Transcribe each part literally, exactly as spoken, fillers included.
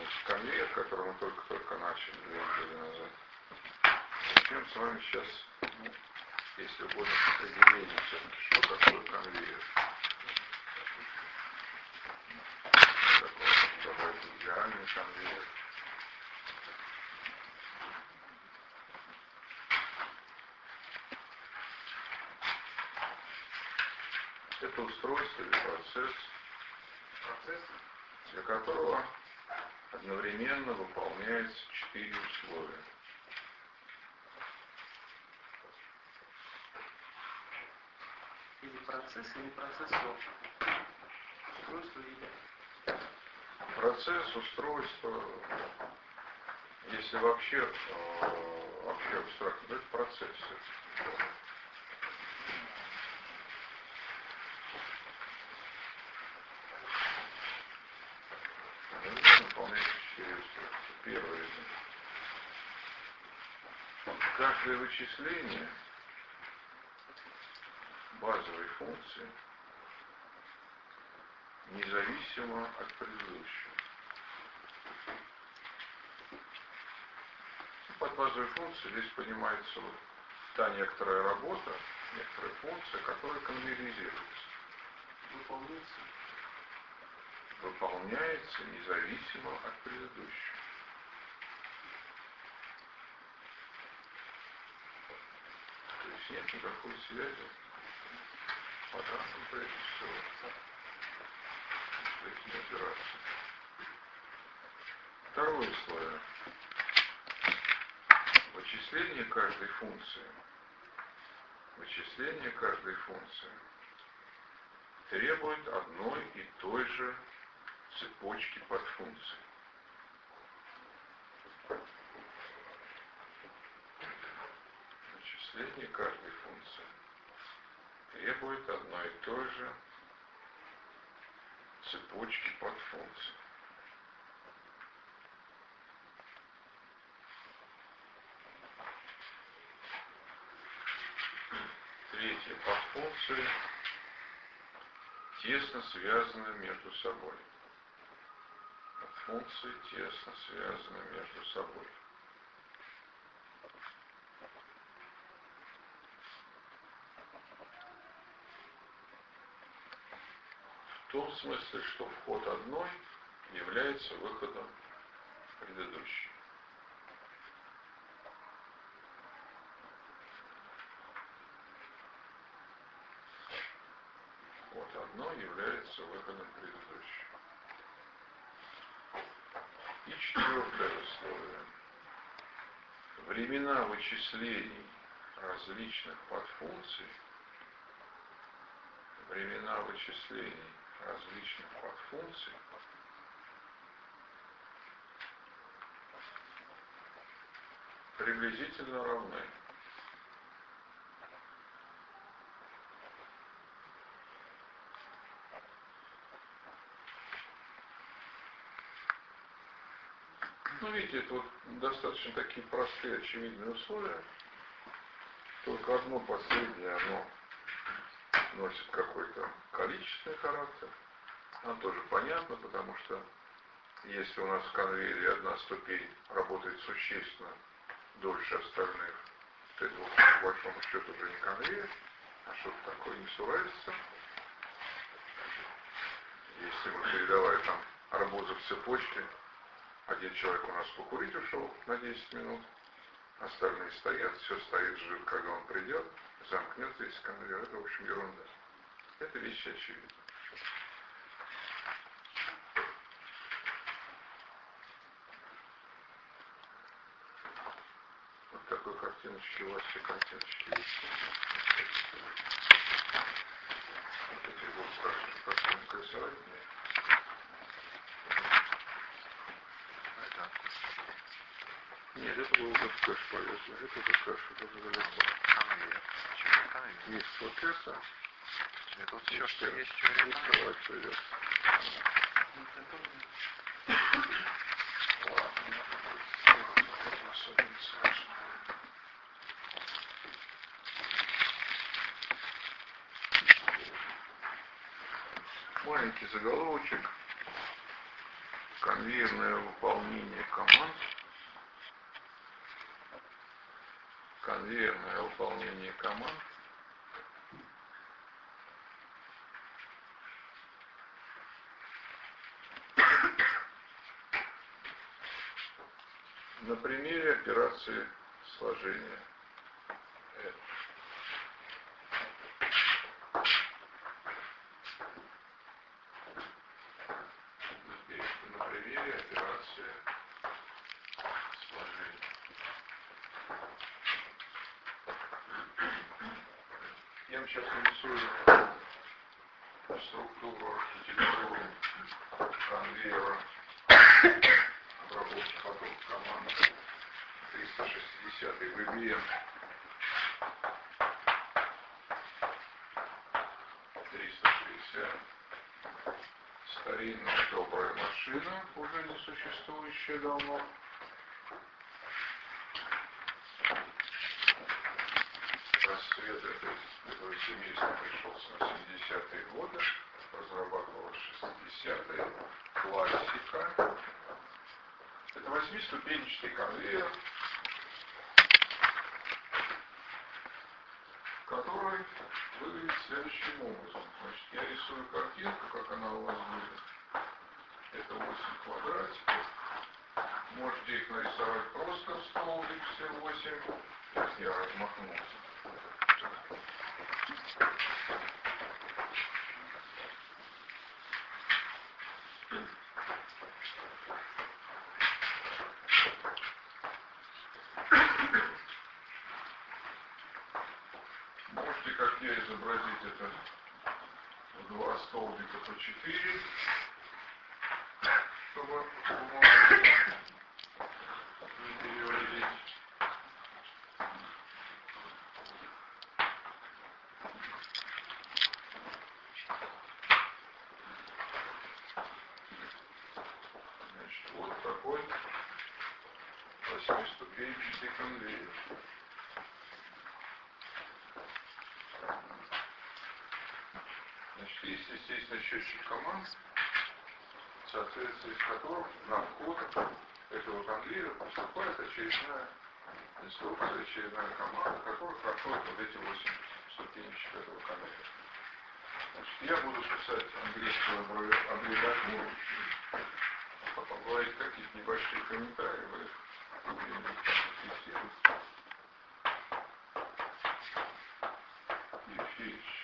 Значит, конвейер, который мы только-только начали две недели назад. Начнем с вами сейчас, ну, если угодно, с определения все-таки, что такое конвейер. Такой, давайте, идеальный конвейер. Это устройство или процесс, процесс, для которого одновременно выполняется четыре условия. Или процесс, или процессор. Устройство или... Процесс, устройство, если вообще, вообще абстрактно, то это процесс. Выполняется четыре устройства. Первое из них. Каждое вычисление базовой функции независимо от предыдущего. Под базовой функцией здесь понимается вот та некоторая работа, некоторая функция, которая конвейеризируется. Выполняется. Выполняется независимо от предыдущего. То есть нет никакой связи по данным прежде всего. То есть не операция. Второе условие. Вычисление каждой функции. Вычисление каждой функции требует одной и той же цепочки подфункций. Вычисление каждой функции требует одной и той же цепочки подфункций. Третье. Подфункции тесно связаны между собой. Функции тесно связаны между собой. В том смысле, что вход одной является выходом предыдущей. Вход одной является выходом предыдущей. И четвертое условие. Времена вычислений различных подфункций, времена вычислений различных подфункций приблизительно равны. Ну, видите, это вот достаточно такие простые, очевидные условия. Только одно последнее, оно носит какой-то количественный характер. Оно тоже понятно, потому что если у нас в конвейере одна ступень работает существенно дольше остальных, то это, по большому счету, уже не конвейер, а что-то такое несуразица. Если мы передавая там арбузы в цепочке, один человек у нас покурить ушел на десять минут, остальные стоят, все стоит, ждет, когда он придет, замкнется весь конвейер. Это, в общем, ерунда. Это вещи очевидны. Вот такой картиночки у вас все картиночки есть. Вот эти вот спрашивают, картинка рисовать мне. Нет, это было бы в кэш полезно. Это уже кэш, это уже далеко. Конвейер. Почему конвейер? Есть процесса. Это вот все, что есть, что рисовать придется. Ладно, это особенно сложно. Маленький заголовочек. конвейерное выполнение команд, конвейерное выполнение команд на примере операции сложения. На примере операции сложения. Я вам сейчас нарисую структуру, архитектуру конвейера обработки потока команд триста шестьдесят ви би эм. триста шестьдесят. Старинная добрая машина, уже не существующая давно. Расцвет этого, этого семейства пришелся на семидесятые годы, разрабатывалась шестидесятые, классика. Это восьмиступенчатый конвейер, который выглядит следующим образом. Значит, я рисую картинку, как она у вас будет. Это восемь квадратиков. Можете их нарисовать просто в столбик, все восемь. Сейчас я размахнулся. Можете, как я, изобразить это в два столбика по четыре, чтобы бумагу не переводить. Значит, вот такой восьмиступенчатый конвейер. Значит, есть, естественно, счетчик команд, в соответствии с которым на вход этого конвейера поступает очередная инструкция, очередная команда, которая проходит вот эти восемь ступенечек этого конвейера. Значит, я буду писать английскую аббревиатуру, а потом говорить какие-то небольшие комментарии, вы где-нибудь фиксируете. И фич.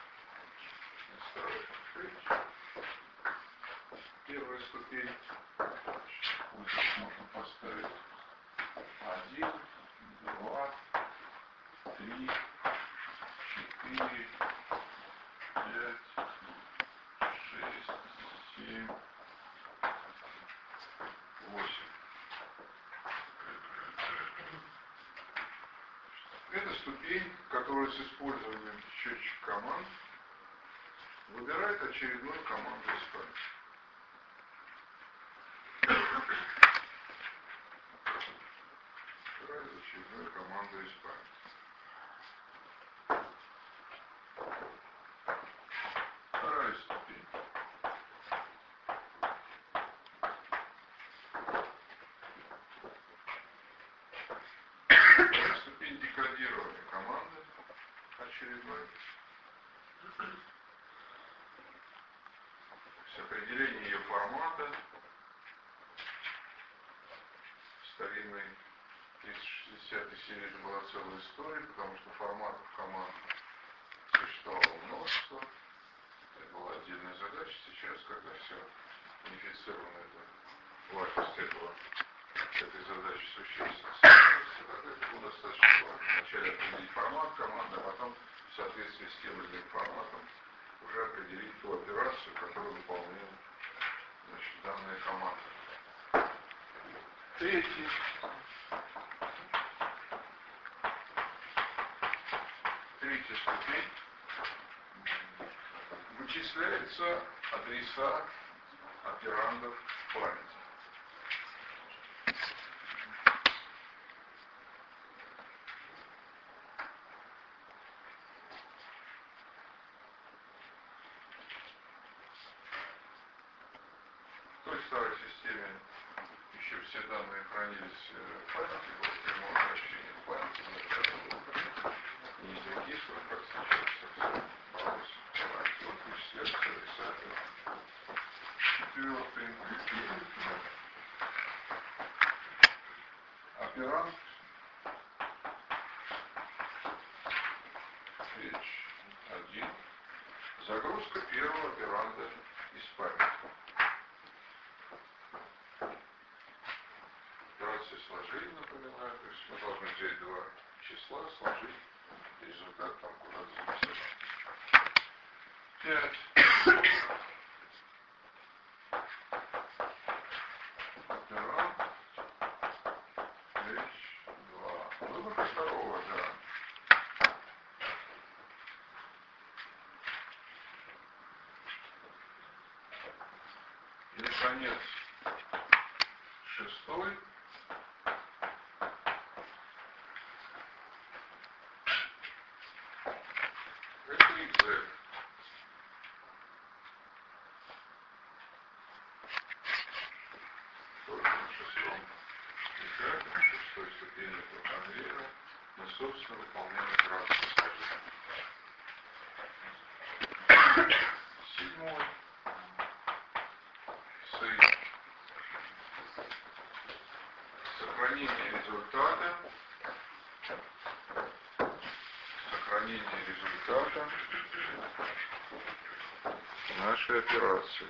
Первая ступень. Вот здесь можно поставить один, два, три, четыре, пять, шесть, семь, восемь. Это ступень, которая с использованием счетчика команд выбирает очередную команду исправить. Выбирает очередную команду исправить. Вторая ступень. Вторая ступень декодирования команды очередной. Определение ее формата. Старинной триста шестидесятой серии это была целая история, потому что форматов команд существовало множество. Это была отдельная задача. Сейчас, когда все унифицировано, это важность этого, этой задачи существенно снизилась, тогда это было достаточно важно. Вначале определить формат команды, а потом в соответствии с тем или иным форматом уже определить ту операцию, которую выполняет, значит, данная команда. Третий. Третья ступень. Вычисляется адреса операндов в памяти. В той старой системе данные хранились в памяти, после прямого обращения в памяти, не записывали, как сейчас совсем бралось. Вот вычисляется рисовать. Четвертый. Оперант. Речь один. Загрузка первого операнда из памяти. Операция сложения, напоминаю, то есть мы должны взять два числа, сложить, результат там куда-то записать. Пять. Оперант. Речь два. Выборка второго, да. И, наконец, шестой. Это экзек. Только на шестом этапе, на шестой ступени этого конвейера, мы, собственно, выполняем операцию сложения. Седьмой. Сейф. Сохранение результата. Сохранение результата нашей операции.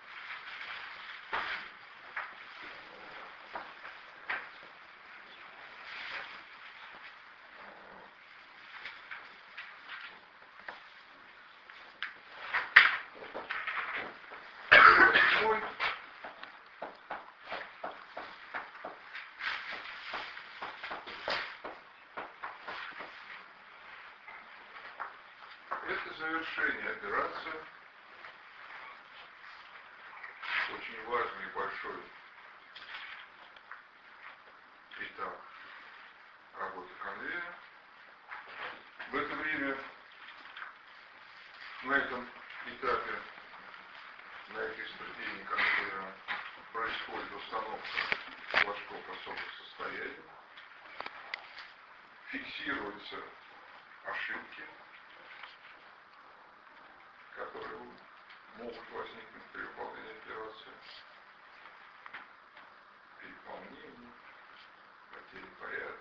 Восьмой. Это завершение операции. Очень важный и большой этап работы конвейера. В это время, на этом этапе, на этой ступени конвейера происходит установка флажков особых состояний. Фиксируются ошибки, которые могут возникнуть при выполнении операции. Переполнение, потери порядка.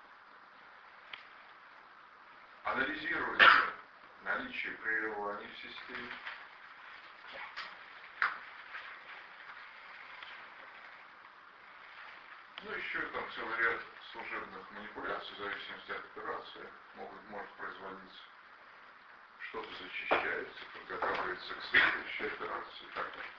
Анализируется наличие прерываний в системе. Ну, еще там целый ряд служебных манипуляций, в зависимости от операции, могут, может производиться. Что-то зачищается, подготавливается к следующей операции и так далее.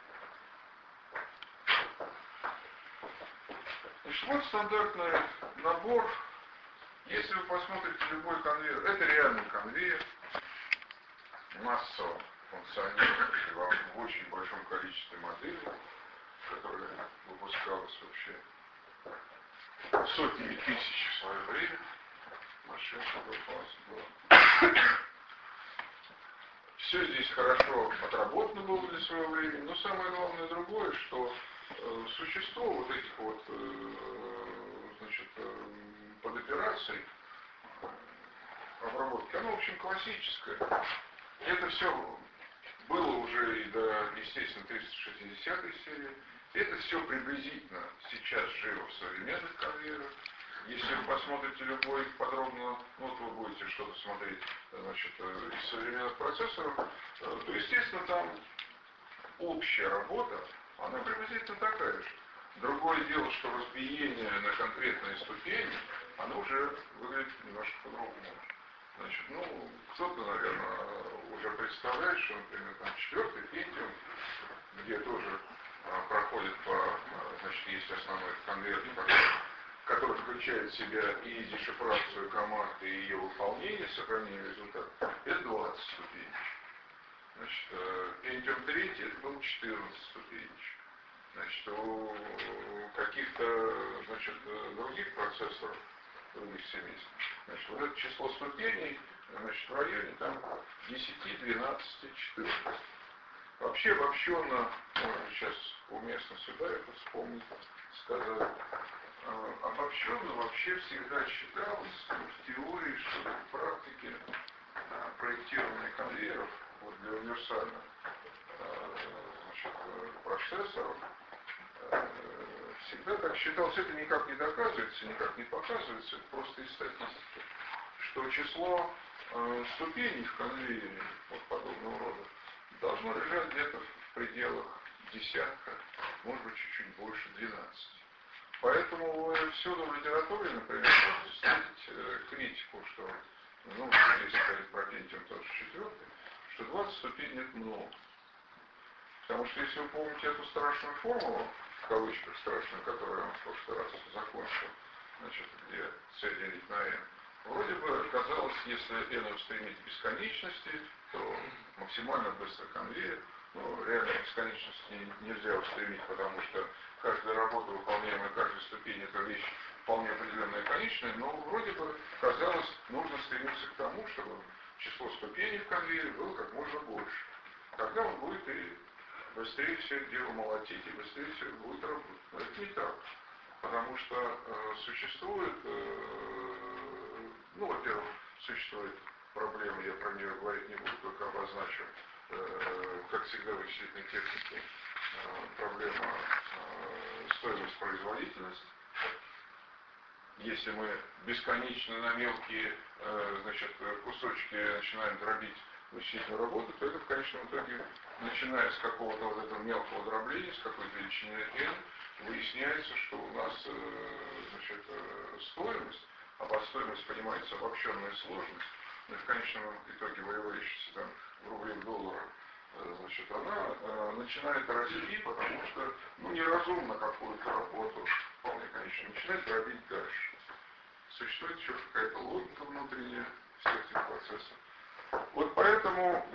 Значит, вот стандартный набор. Если вы посмотрите любой конвейер, это реальный конвейер, массово функционирует в очень большом количестве моделей, которые выпускалась вообще сотнями тысяч в свое время. Машин такой класс было. Все здесь хорошо отработано было для своего времени, но самое главное другое, что э, существо вот этих вот э, значит, э, подопераций обработки, оно, в общем, классическое. Это все было уже и до, естественно, триста шестидесятой серии. Это все приблизительно сейчас живо в современных конвейерах. Если вы посмотрите любой подробно, ну вот вы будете что-то смотреть, значит, из современных процессоров, то, естественно, там общая работа, она приблизительно такая же. Другое дело, что разбиение на конкретные ступени, оно уже выглядит немножко по-другому. Значит, ну, кто-то, наверное, уже представляет, что, например, там четвертый Pentium, где тоже а, проходит по, значит, есть основной конвейер, который включает в себя и дешифрацию команды, и ее выполнение, сохранение результата, это двадцать ступеней. Значит, Pentium три это было четырнадцать ступеней. Значит, у каких-то, значит, других процессоров, других семейств, значит, вот это число ступеней, значит, в районе там десять, двенадцать, четырнадцать. Вообще обобщенно, можно сейчас уместно сюда это вспомнить, сказать, обобщенно вообще всегда считалось в теории, что в практике проектирования конвейеров вот для универсальных значит, процессоров всегда так считалось, это никак не доказывается, никак не показывается, это просто из статистики, что число э, ступеней в конвейере вот подобного рода должно лежать где-то в пределах десятка, может быть чуть-чуть больше, двенадцати. Поэтому вы всюду в литературе, например, можете встретить э, критику, что, ну, если говорить про Пентиум тот же четвертый, что двадцать ступеней это много. Потому что если вы помните эту страшную формулу, в кавычках страшную, которую я вам в прошлый раз закончил, значит, где c делить на n, вроде бы казалось, если n устремить к бесконечности, то максимально быстрый конвейер, ну, реально бесконечность не, нельзя устремить, потому что каждая работа, выполняемая каждой ступени, это вещь вполне определенная и конечная, но вроде бы казалось, нужно стремиться к тому, чтобы число ступеней в конвейере было как можно больше. Тогда он будет и быстрее все это дело молотить, и быстрее все это будет работать. Но это не так. Потому что э, существует, э, ну, во-первых, существует проблема, я про нее говорить не буду, только обозначу, э, как всегда в вычислительной технике, э, проблема э, стоимость производительность. Если мы бесконечно на мелкие э, значит, кусочки начинаем дробить вычислительную работу, то это в конечном итоге, начиная с какого-то вот этого мелкого дробления, с какой-то величины n, выясняется, что у нас э, значит, э, стоимость, а под стоимость понимается обобщенная сложность, ну, в конечном итоге выявляющаяся там в рублях доллара, э, значит, она э, начинает расти, потому что ну, неразумно какую-то работу, вполне конечно, начинает дробить дальше. Существует еще какая-то логика внутренняя всех этих процессов. Вот поэтому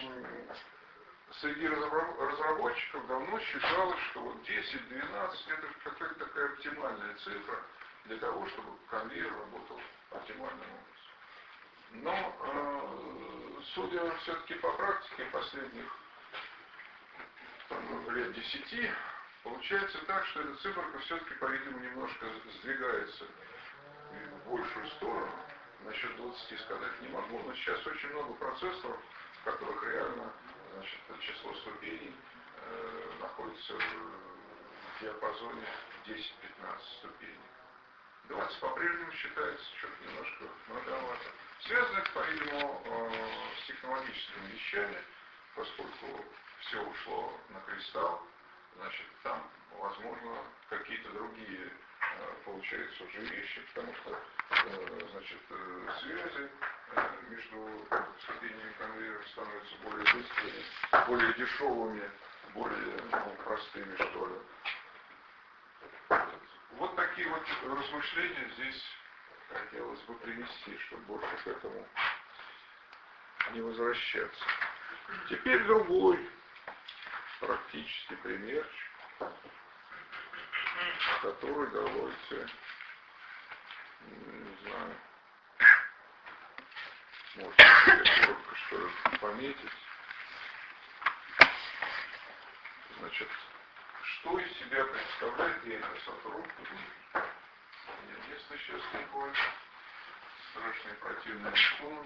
среди разработчиков давно считалось, что вот десять-двенадцать это какая-то такая оптимальная цифра для того, чтобы конвейер работал оптимальным образом. Но э, судя все-таки по практике последних там, лет десяти, получается так, что эта циферка все-таки, по-видимому, немножко сдвигается в большую сторону. Насчет двадцати сказать не могу, но сейчас очень много процессоров, в которых реально значит, число ступеней э, находится в диапазоне десять-пятнадцать ступеней. двадцать по-прежнему считается что-то немножко многовато. Связано это, по-видимому, э, с технологическими вещами, поскольку все ушло на кристалл, значит, там, возможно, какие-то другие получаются уже вещи, потому что значит, связи между ступенями конвейера становятся более быстрыми, более дешевыми, более ну, простыми, что ли. Вот такие вот размышления здесь хотелось бы привести, чтобы больше к этому не возвращаться. Теперь другой практический примерчик, который давайте, не знаю, можно коротко что ли пометить. Значит, что из себя представляет деятельность сотрудника? Нет, если сейчас такое страшное противное школа,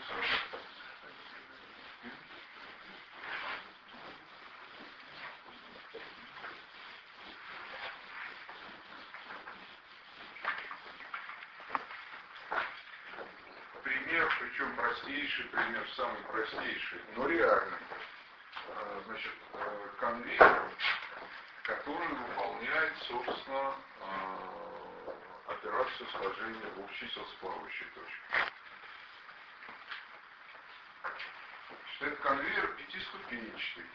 причем простейший пример, самый простейший, но реальный. Значит, конвейер, который выполняет, собственно, операцию сложения двух чисел с плавающей точкой. Этот конвейер пятиступенчатый.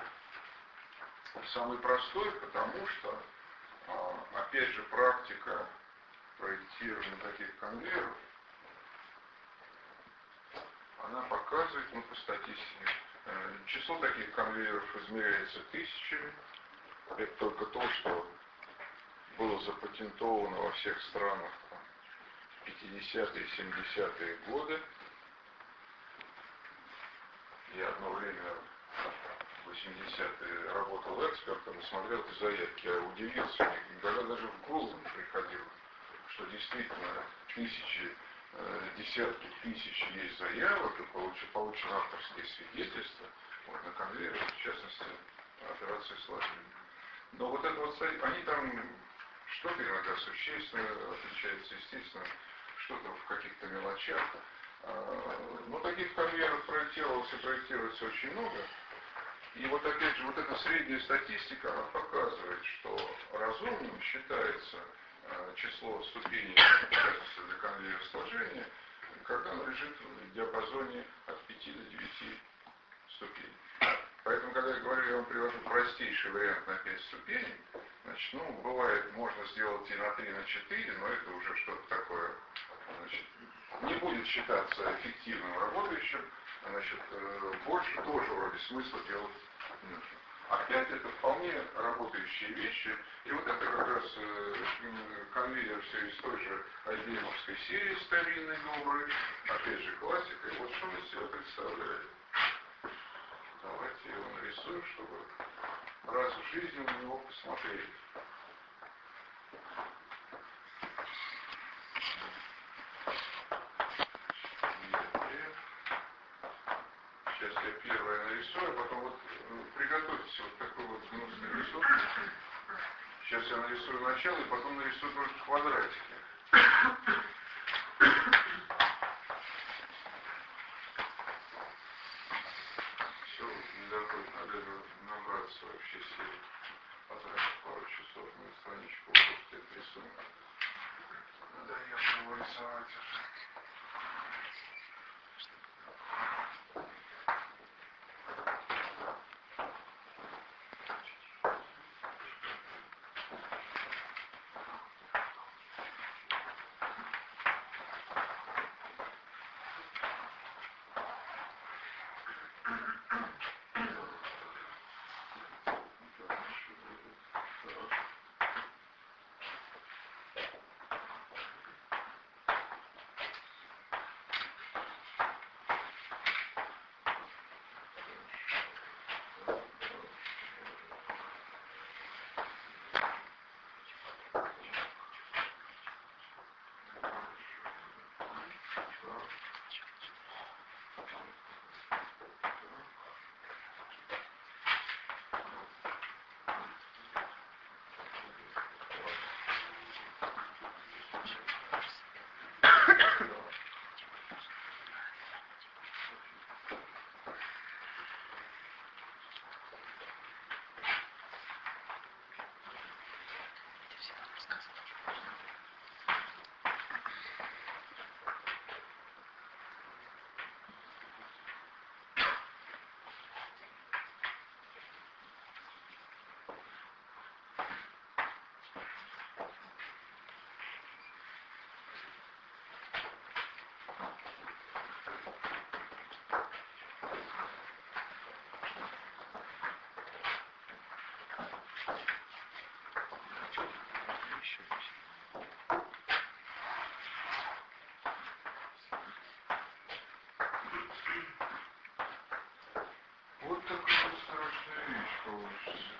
Самый простой, потому что, опять же, практика проектирования таких конвейеров, она показывает, ну, по статистике, число таких конвейеров измеряется тысячами. Это только то, что было запатентовано во всех странах в пятидесятые и семидесятые годы. Я одно время в восьмидесятые работал экспертом и смотрел эти заявки. Я удивился, никогда даже в голову не приходило, что действительно тысячи, э, десятки тысяч есть заявок, и получено авторские свидетельства, вот, на конвейере, в частности, операции сложения. Но вот это вот, они там что-то иногда существенно отличается, естественно, что-то в каких-то мелочах. Но таких конвейеров проектировалось и проектируется очень много. И вот опять же, вот эта средняя статистика, она показывает, что разумным считается число ступеней, в частности для конвейера сложения, когда оно лежит в диапазоне от пяти до девяти ступеней. Поэтому, когда я говорю, я вам привожу простейший вариант на пять ступеней, значит, ну, бывает, можно сделать и на три, и на четыре, но это уже что-то такое, значит, не будет считаться эффективным работающим, значит, больше тоже вроде смысла делать не нужно. Опять это вполне работающие вещи, и вот это как раз конвейер все из той же ай би эм-овской серии старинной, доброй, опять же классика, и вот что он из себя представляет. Давайте его нарисуем, чтобы раз в жизни на него посмотреть. Сейчас я первое нарисую, а потом вот приготовьтесь вот такой вот гнусный рисунок. Сейчас я нарисую начало, и потом нарисую только квадратики. Все, не доходит, надо набраться вообще сил, потратить пару часов на страничку, вот этот рисунок. Надоело его рисовать уже. Вот такая вот страшная вещь получится.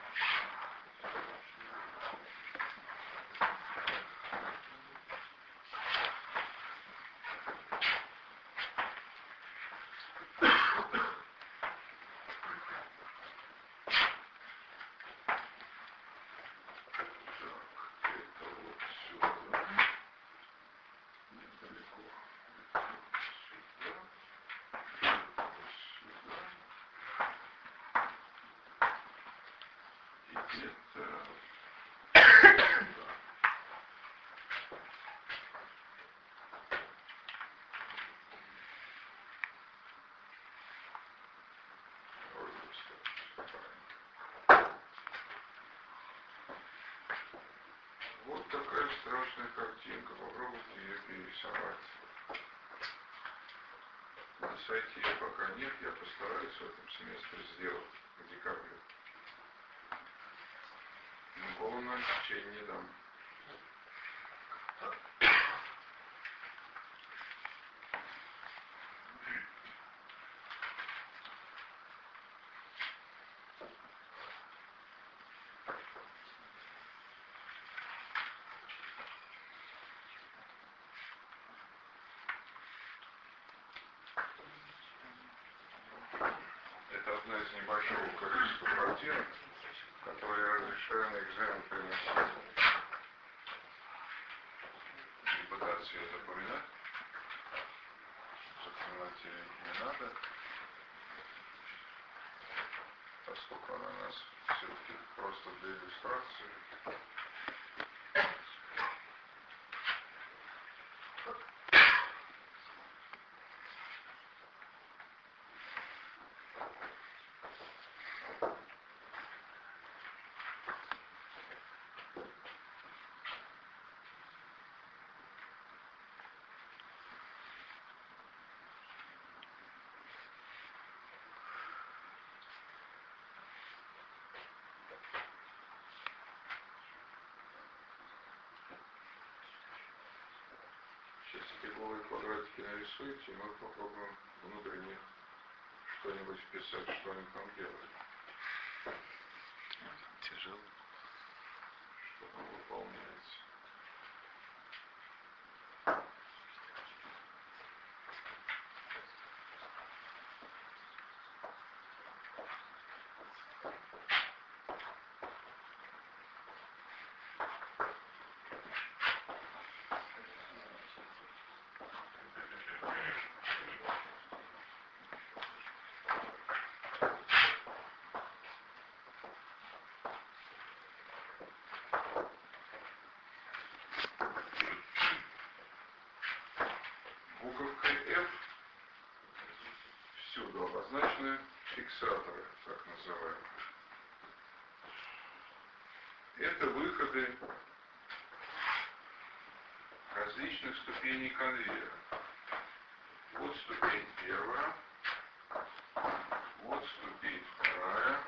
Вот такая страшная картинка. Попробуйте ее перерисовать. На сайте ее пока нет, я постараюсь в этом семестре сделать в декабре. Но полное обучение не дам. из небольшого количества картинок, которые я разрешаю на экзамен приносить. Не пытаться ее запоминать. Запоминать ее не надо. Поскольку она у нас все-таки просто для иллюстрации. Сейчас эти голые квадратики нарисуете, и мы попробуем внутрь них что-нибудь вписать, что они там делают. Тяжело. Что там выполняется. Буковкой F всюду обозначены фиксаторы, так называемые. Это выходы различных ступеней конвейера. Вот ступень первая, вот ступень вторая,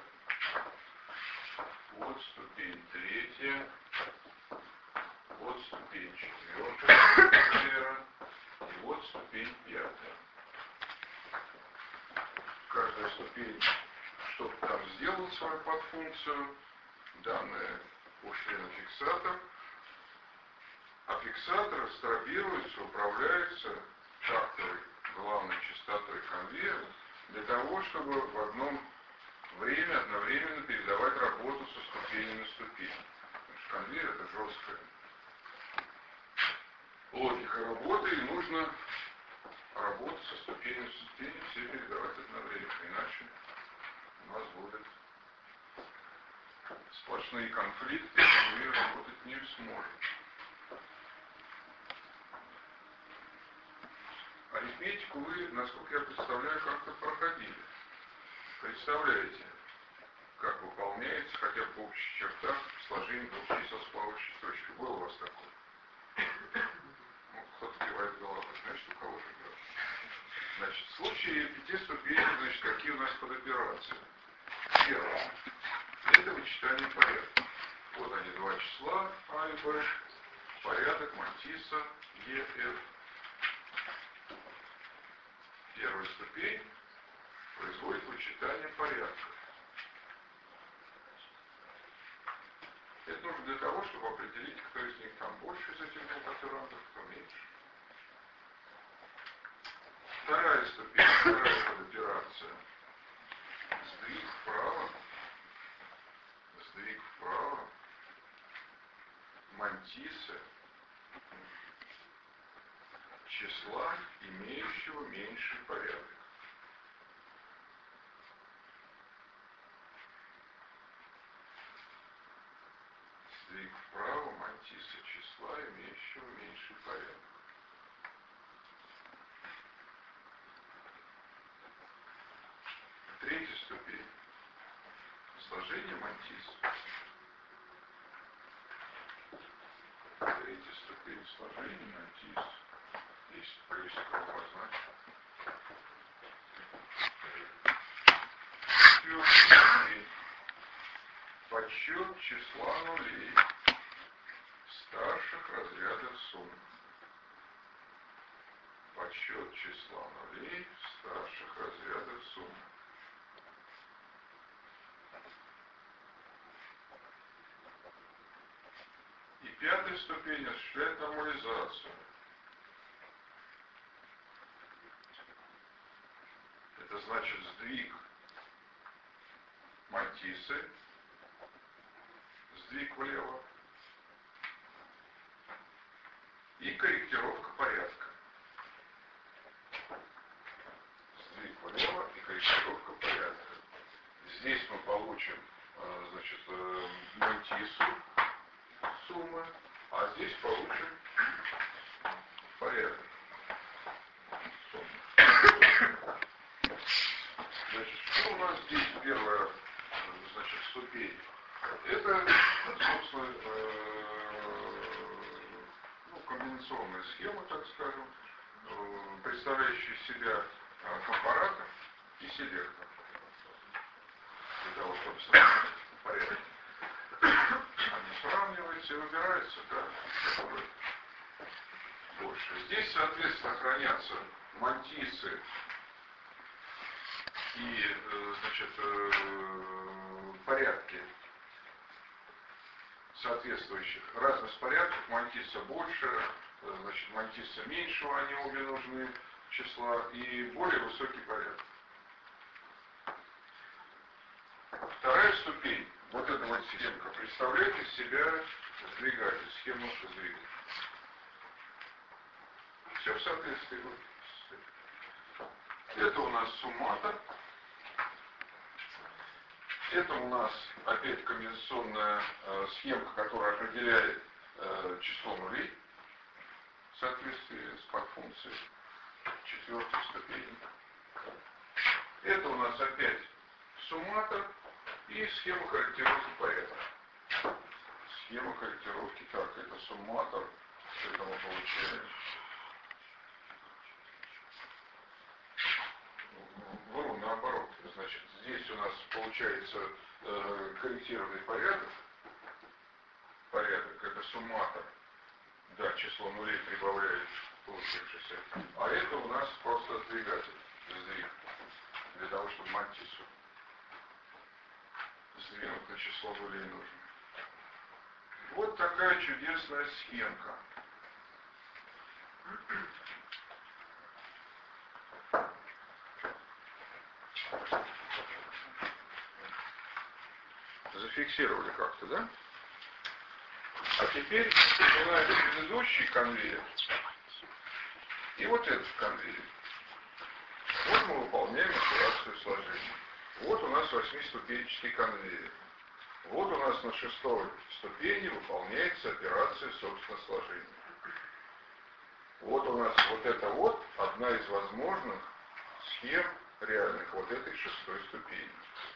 вот ступень третья, вот ступень четвертая конвейера, и вот ступень пятая. Каждая ступень что-то там сделала свою подфункцию, данные ушли на фиксатор, а фиксатор стробируется, управляется тактовой главной частотой конвейера для того, чтобы в одном время одновременно передавать работу со ступени на ступень. Потому что конвейер это жесткая логика работы, и нужно работать со ступени на ступени, все передавать одновременно, иначе у нас будут сплошные конфликты, и конвейер работать не сможет. Арифметику вы, насколько я представляю, как-то проходили. Представляете, как выполняется, хотя бы в общих чертах, сложение двух чисел с плавающей точкой. Было у вас такое? Ну, кто-то кивает головой, значит, у кого-то да. Значит, в случае пяти ступеней, значит, какие у нас подоперации? Первое. Это вычитание порядка. Вот они, два числа, А и Б. Порядок Мантисса, Е, Ф. Первая ступень производит вычитание порядка. Это нужно для того, чтобы определить, кто из них там больше из этих двух операндов, кто меньше. Вторая ступень, вторая подоперация. Сдвиг вправо. Сдвиг вправо. Мантисса числа, имеющего меньший порядок. Сдвиг вправо мантисса числа, имеющего меньший порядок. Третья ступень. Сложение мантиссы. Третья ступень сложения мантиссы. Здесь крестиком обозначен. Четвертая ступень. Подсчет числа нулей старших разрядов суммы. Подсчет числа нулей старших разрядов суммы. И пятая ступень осуществляет нормализацию. Это значит сдвиг мантисы, сдвиг влево и корректировка порядка. Сдвиг влево и корректировка порядка. Здесь мы получим, значит, мантису суммы, а здесь получим порядок суммы. Значит, что у нас здесь первая, значит, ступень? Это, собственно, ну, комбинационная схема, так скажем, представляющая себя компаратор и селектор. Для того, чтобы сравнивать порядок. Они сравниваются и выбираются, да, которые больше. Здесь, соответственно, хранятся мантисы и, значит, порядки соответствующих. Разность порядков, мантиса больше, значит, мантиса меньшего, они обе нужны числа, и более высокий порядок. Вторая ступень, вот эта вот схемка, представляет из себя сдвигатель, схему сдвигателя. Все в соответствии. Это у нас сумматор. Это у нас опять комбинационная э, схемка, которая определяет э, число нулей в соответствии с подфункцией четвертой ступени. Это у нас опять сумматор и схема корректировки порядка. Схема корректировки, так, это сумматор, это мы получаем. Ну, наоборот, значит, здесь у нас получается э, корректированный порядок. Порядок, это сумматор. Да, число нулей прибавляет получившееся. А это у нас просто сдвигатель. Сдвиг. Для того, чтобы мантису сдвинуть на число нулей нужно. Вот такая чудесная схемка. Зафиксировали как-то, да? А теперь начинается предыдущий конвейер и вот этот конвейер. Вот мы выполняем операцию сложения. Вот у нас восьмиступенчатый конвейер. Вот у нас на шестой ступени выполняется операция, собственно, сложения. Вот у нас вот это вот одна из возможных схем реальных вот этой шестой ступени.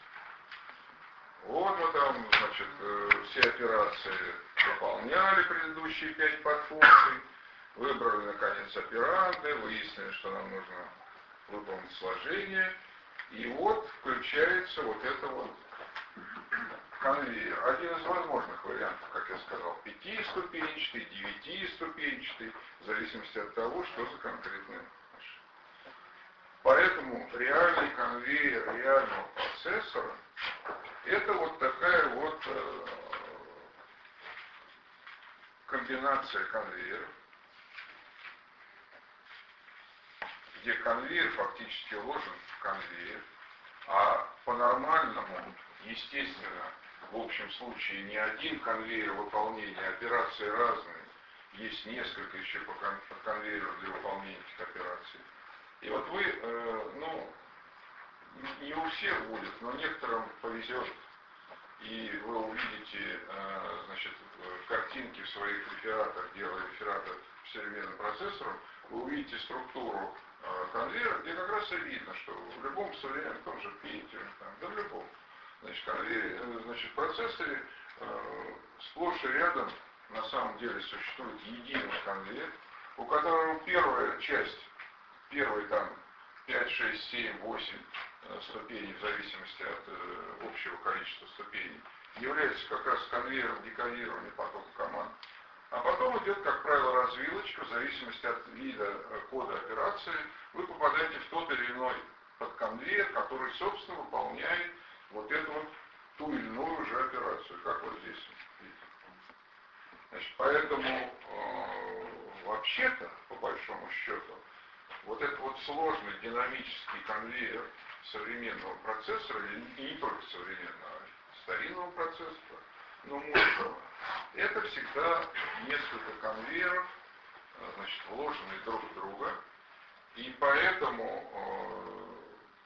Вот мы там, значит, все операции выполняли, предыдущие пять подфункций, выбрали, наконец, операнды, выяснили, что нам нужно выполнить сложение, и вот включается вот это вот конвейер. Один из возможных вариантов, как я сказал, пятиступенчатый, девятиступенчатый, в зависимости от того, что за конкретная машина. Поэтому реальный конвейер реального процессора это вот такая вот э, комбинация конвейеров, где конвейер фактически вложен в конвейер, а по-нормальному, естественно, в общем случае не один конвейер выполнения, операции разные, есть несколько еще по, кон- по конвейеру для выполнения этих операций. И вот вы, э, ну, не у всех будет, но некоторым повезет, и вы увидите, э, значит, картинки в своих рефератах, делая рефераты с современным процессором, вы увидите структуру э, конвейера, где как раз и видно, что в любом современном, в том же Pentium, там, да в любом, значит, конвейере, значит, процессоре э, сплошь и рядом на самом деле существует единый конвейер, у которого первая часть, первый там пять, шесть, семь, восемь ступеней в зависимости от э, общего количества ступеней, является как раз конвейером декодирования потока команд. А потом идет, как правило, развилочка, в зависимости от вида э, кода операции, вы попадаете в тот или иной подконвейер, который, собственно, выполняет вот эту вот ту или иную уже операцию, как вот здесь. Значит, поэтому э, вообще-то, по большому счету, вот этот вот сложный динамический конвейер современного процессора, и не только современного, а старинного процессора, но мощного, это всегда несколько конвейеров, значит, вложенные друг в друга, и поэтому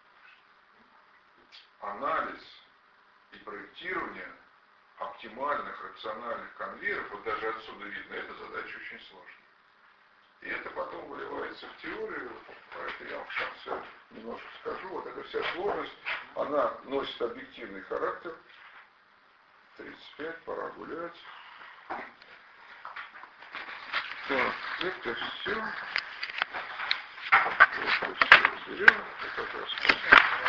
э, анализ и проектирование оптимальных, рациональных конвейеров, вот даже отсюда видно, эта задача очень сложная. И это потом выливается в теорию, поэтому я вам в конце немножко скажу. Вот эта вся сложность, она носит объективный характер. тридцать пять, пора гулять. Так, это все. Это все берем. Это как раз